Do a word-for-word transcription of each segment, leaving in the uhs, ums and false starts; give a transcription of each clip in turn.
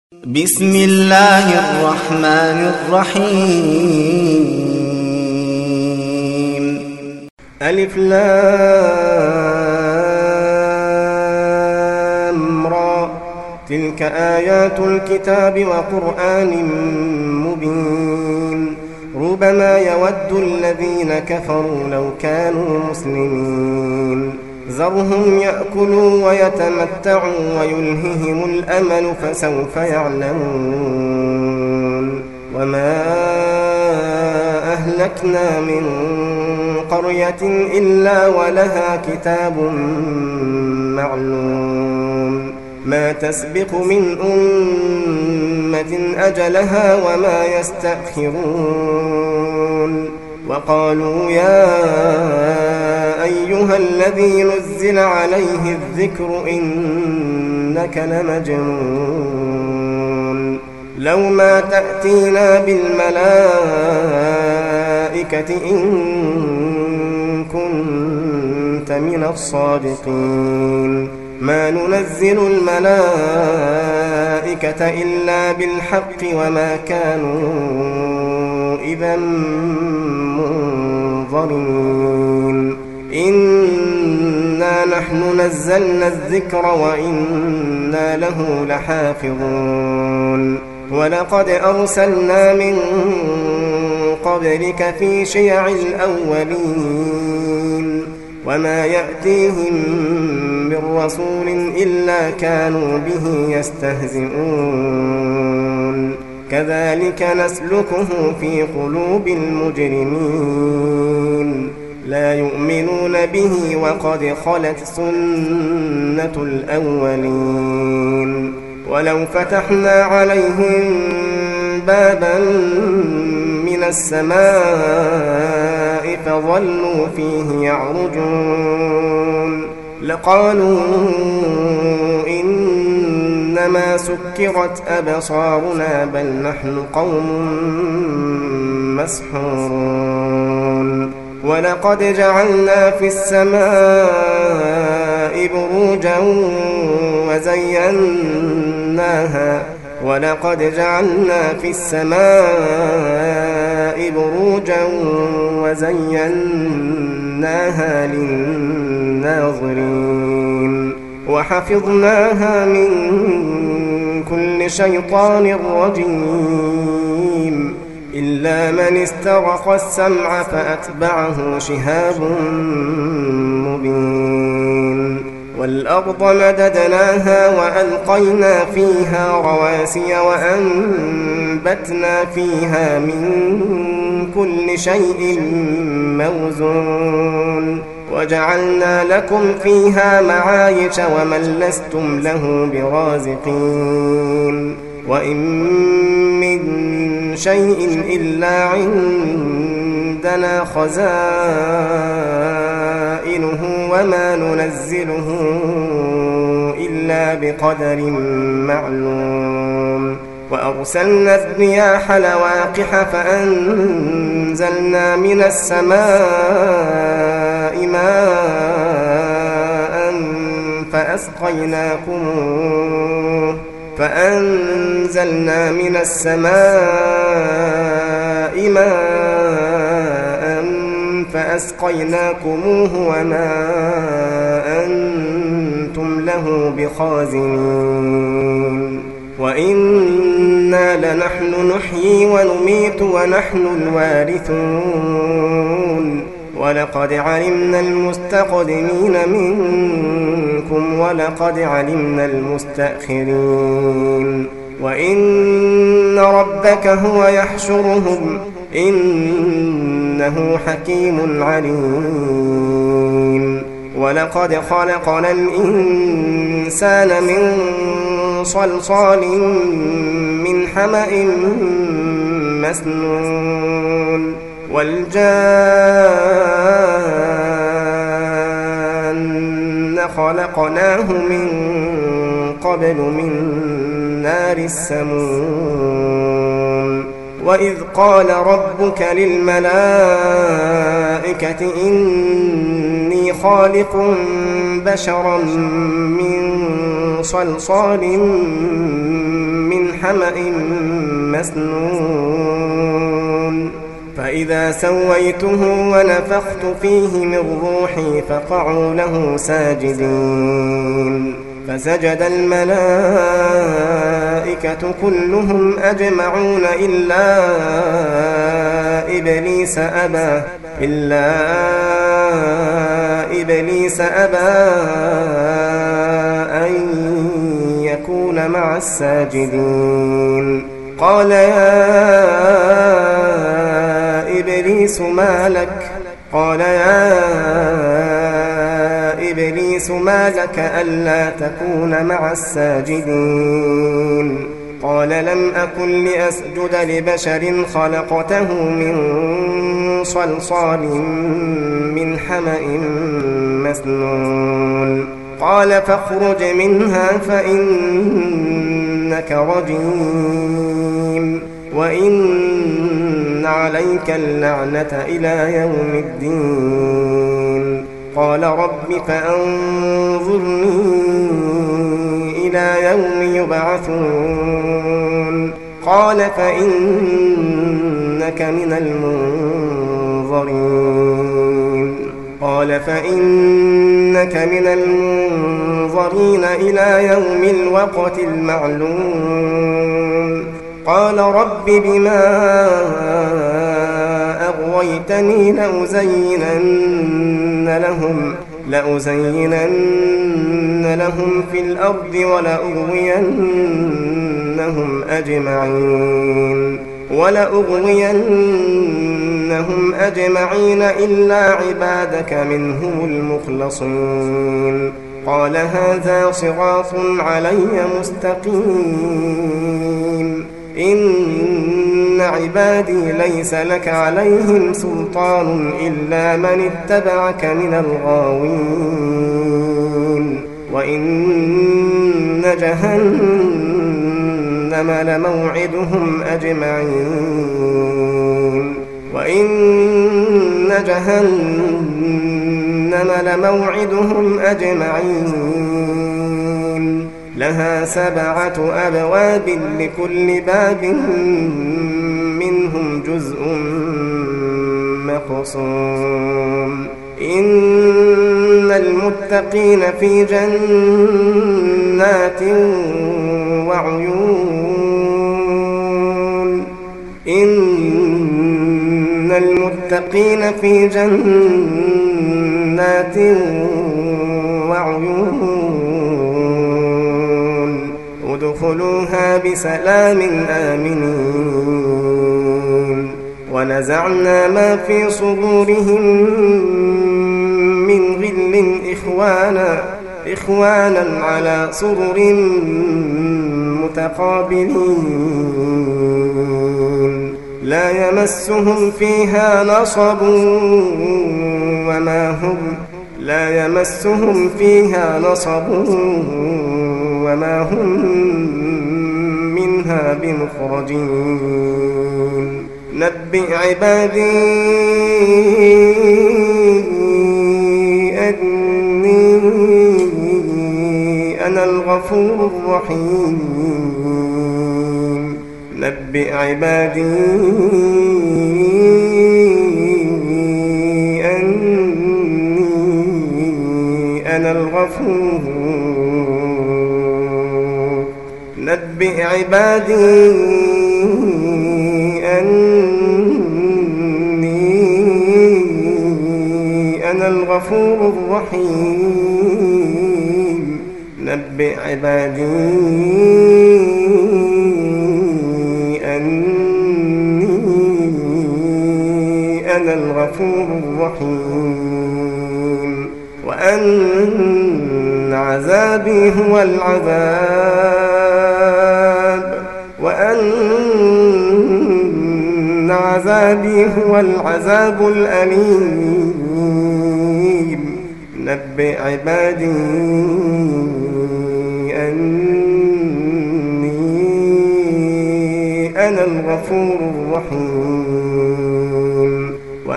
بسم الله الرحمن الرحيم. ألف لام را، تلك آيات الكتاب وقرآن مبين. ربما يود الذين كفروا لو كانوا مسلمين. ذرهم يأكلوا ويتمتعوا ويلههم الأمل فسوف يعلمون. وما أهلكنا من قرية إلا ولها كتاب معلوم. ما تسبق من أمة أجلها وما يستأخرون. وقالوا يا أيها الذي نزل عليه الذكر إنك لمجنون. لو ما تأتينا بالملائكة إن كنت من الصادقين. ما ننزل الملائكة إلا بالحق وما كانوا إذا منظرين. إنا نحن نزلنا الذكر وإنا له لحافظون. ولقد أرسلنا من قبلك في شيع الأولين. وما يأتيهم من رسول إلا كانوا به يستهزئون. كذلك نسلكه في قلوب المجرمين. لا يؤمنون به وقد خلت سنة الأولين. ولو فتحنا عليهم بابا من السماء فظلوا فيه يعرجون لقالوا إنما سكرت أبصارنا بل نحن قوم مسحورون. ولقد جعلنا في السماء بروجا وزيناها ولقد جعلنا في السماء بروجا وزيناها للناظرين. وحفظناها من كل شيطان رجيم إلا من استرق السمع فأتبعه شهاب مبين. والأرض مددناها وألقينا فيها رواسي وأنبتنا فيها من كل شيء موزون. وجعلنا لكم فيها معايش ومن لستم له برازقين. وإن من شيء إلا عندنا خزائنه وما ننزله إلا بقدر معلوم. وأرسلنا الرياح لواقح فأنزلنا من السماء ماء فأسقيناكموه فأنزلنا من السماء ماء فأسقيناكموه وما أنتم له بخازنين. وإنا لنحن نحيي ونميت ونحن الوارثون. ولقد علمنا المستقدمين منكم ولقد علمنا المستأخرين. وإن ربك هو يحشرهم إنه حكيم عليم. ولقد خلقنا الإنسان من صلصال من حمأ مسنون. والجان خلقناه من قبل من نار السموم. وإذ قال ربك للملائكة إني خالق بشرا من صلصال من حمأ مسنون فإذا سويته ونفخت فيه من روحي فقعوا له ساجدين فسجد الملائكة كلهم أجمعون إلا إبليس أبى إلا إبليس أبى أن يكون مع الساجدين قال يا إبليس ما لك قال يا إبليس ما لك ألا تكون مع الساجدين قال لم أكن لأسجد لبشر خلقته من صلصال من حمأ مسنون قال فاخرج منها فإنك رجيم وإن عليك اللعنة إلى يوم الدين قال رب فأنظرني إلى يوم يبعثون قال فإنك من المنظرين قال فإنك من المنظرين إلى يوم الوقت المعلوم قال رب بما أغويتني لأزينن لهم لأزينن لهم في الأرض ولأغوينهم أجمعين ولأغوينهم أجمعين إلا عبادك منهم المخلصين قال هذا صراط علي مستقيم إن عبادي ليس لك عليهم سلطان إلا من اتبعك من الغاوين وإن جهنم لموعدهم أجمعين وإن جهنم لموعدهم أجمعين لها سبعة أبواب لكل باب منهم جزء مقسوم إن المتقين في جنات وعيون إن المتقين في جنات وعيون ادخلوها بسلام آمنين ونزعنا ما في صدورهم من غل إخوانا إخوانا على سرر متقابلين لا يمسهم فيها نصب وما هم لا يمسهم فيها نصب وما هم منها بمخرجين نبئ عبادي أني أنا الغفور الرحيم نبئ عبادي أني أنا الغفور نبئ عبادي أني أنا الغفور الرحيم نبئ عبادي أني أنا الغفور الرحيم وأن عذابي هو العذاب وأن عذابي هو العذاب الأليم نبئ عبادي أني أنا الغفور الرحيم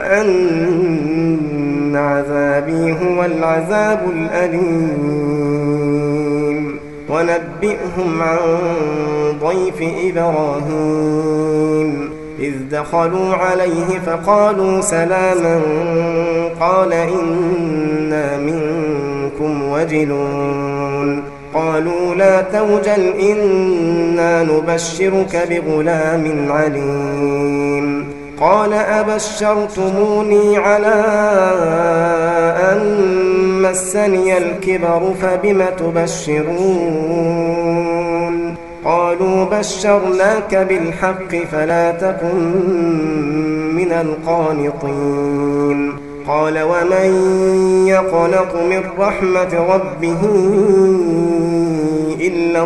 وأن عذابي هو العذاب الأليم ونبئهم عن ضيف إبراهيم إذ دخلوا عليه فقالوا سلاما قال إنا منكم وجلون قالوا لا توجل إنا نبشرك بغلام عليم قال أبشرتموني على أن مسني الكبر فبم تبشرون قالوا بشرناك بالحق فلا تكن من القانطين قال ومن يقنط من رحمة ربه إلا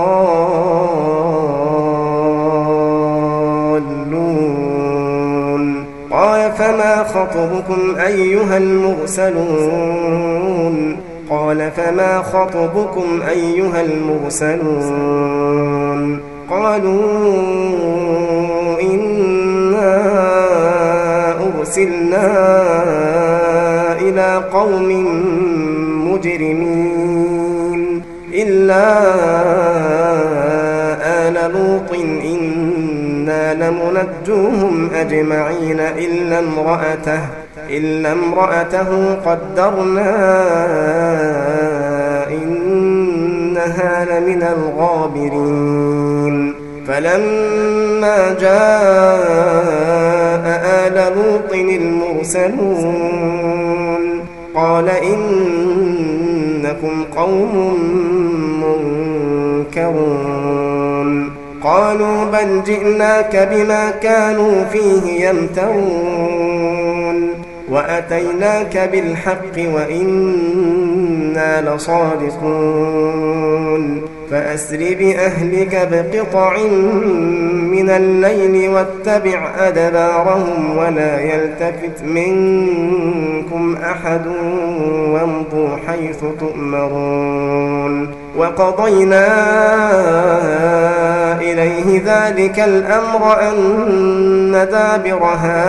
الضالون قال فما خطبكم أيها المرسلون قال فما خطبكم أيها المرسلون قالوا إنا أرسلنا إلى قوم مجرمين إلا آل لوط إنا لمنجوهم أجمعين إلا امرأته إلا امرأته قدرنا إنها لمن الغابرين فلما جاء آل لوط المرسلون قال إنكم قوم منكرون قالوا بل جئناك بما كانوا فيه يمترون وأتيناك بالحق وإنا لصادقون فأسر بأهلك بقطع من الليل واتبع أدبارهم ولا يلتفت منكم أحد وامضوا حيث تؤمرون وقضينا إليه ذلك الأمر أن دابر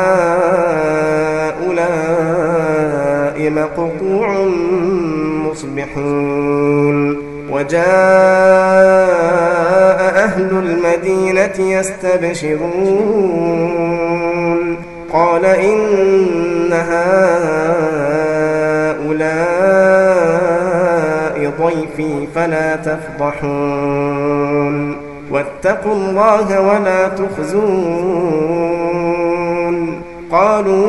هؤلاء مقطوع مصبحين وجاء أهل المدينة يستبشرون قال إن هؤلاء ضيفي فلا تفضحون واتقوا الله ولا تخزون قالوا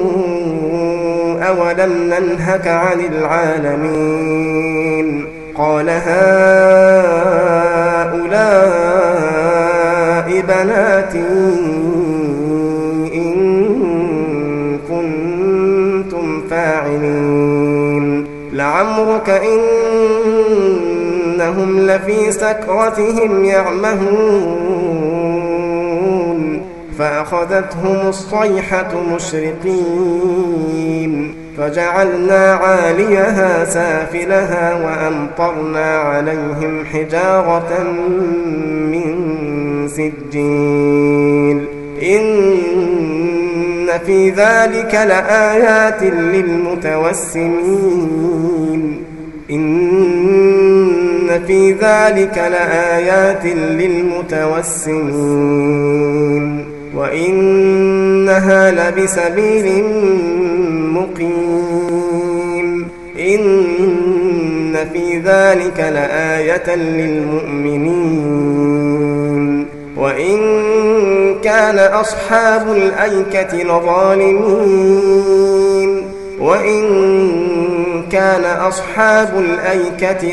أولم ننهك عن العالمين قال هؤلاء بناتي إن كنتم فاعلين لعمرك إنهم لفي سكرتهم يعمهون فأخذتهم الصيحة مشرقين فجعلنا عاليها سافلها وأمطرنا عليهم حجارة من سجيل إن في ذلك لآيات للمتوسمين إن في ذلك لآيات للمتوسمين وإنها لبسبيل مقيم إن في ذلك لآية للمؤمنين وإن كان أصحاب الأيكة لظالمين وإن كان أصحاب الأيكة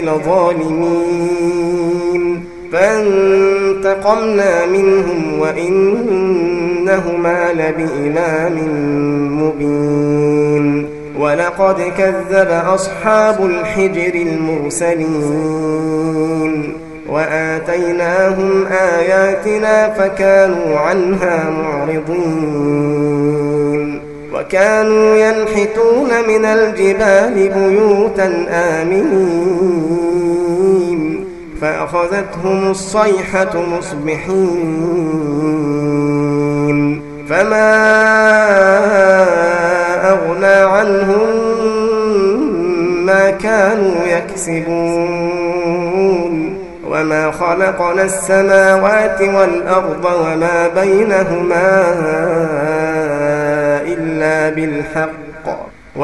لظالمين فانتقمنا منهم وإنهما لبإمام مبين ولقد كذب أصحاب الحجر المرسلين وآتيناهم آياتنا فكانوا عنها معرضين وكانوا ينحتون من الجبال بيوتا آمنين فأخذتهم الصيحة مصبحين فما أغنى عنهم ما كانوا يكسبون وما خلقنا السماوات والأرض وما بينهما إلا بالحق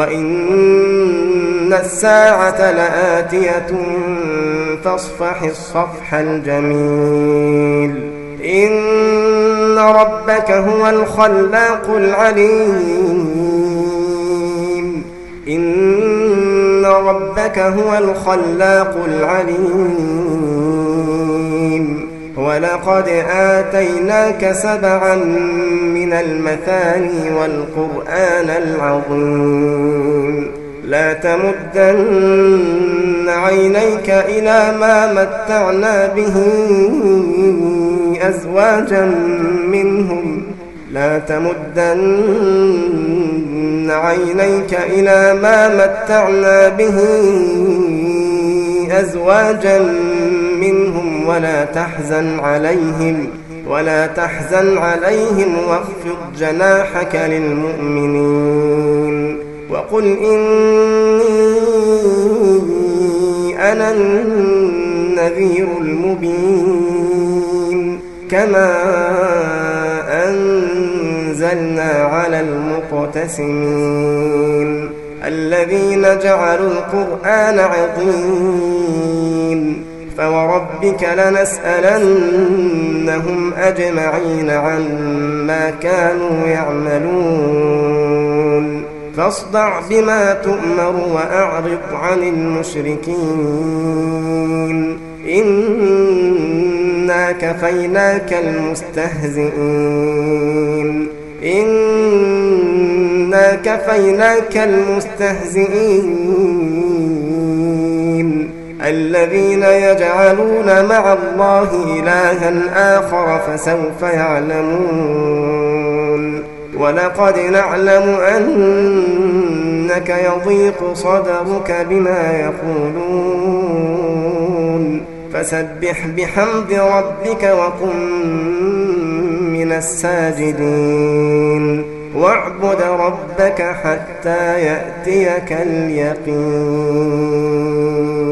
وإن الساعة لآتية فاصفح الصفح الجميل إن ربك هو الخلاق العليم إن ربك هو الخلاق العليم ولقد آتيناك سبعا من المثاني والقرآن العظيم لا تمدن عينيك إلى ما متعنا به أزواجا منهم لا تمدن عينيك إلى ما متعنا به أزواجا منهم ولا تحزن عليهم ولا تحزن عليهم واخفض جناحك للمؤمنين وقل إني أنا النذير المبين كما أنزلنا على المقتسمين الذين جعلوا القرآن عظيم فوربك لنسألنهم أجمعين عما كانوا يعملون فاصدع بما تؤمر وأعرض عن المشركين إنا كفيناك المستهزئين إنا كفيناك المستهزئين الذين يجعلون مع الله إلها آخر فسوف يعلمون ولقد نعلم أنك يضيق صدرك بما يقولون فسبح بحمد ربك وكن من الساجدين واعبد ربك حتى يأتيك اليقين.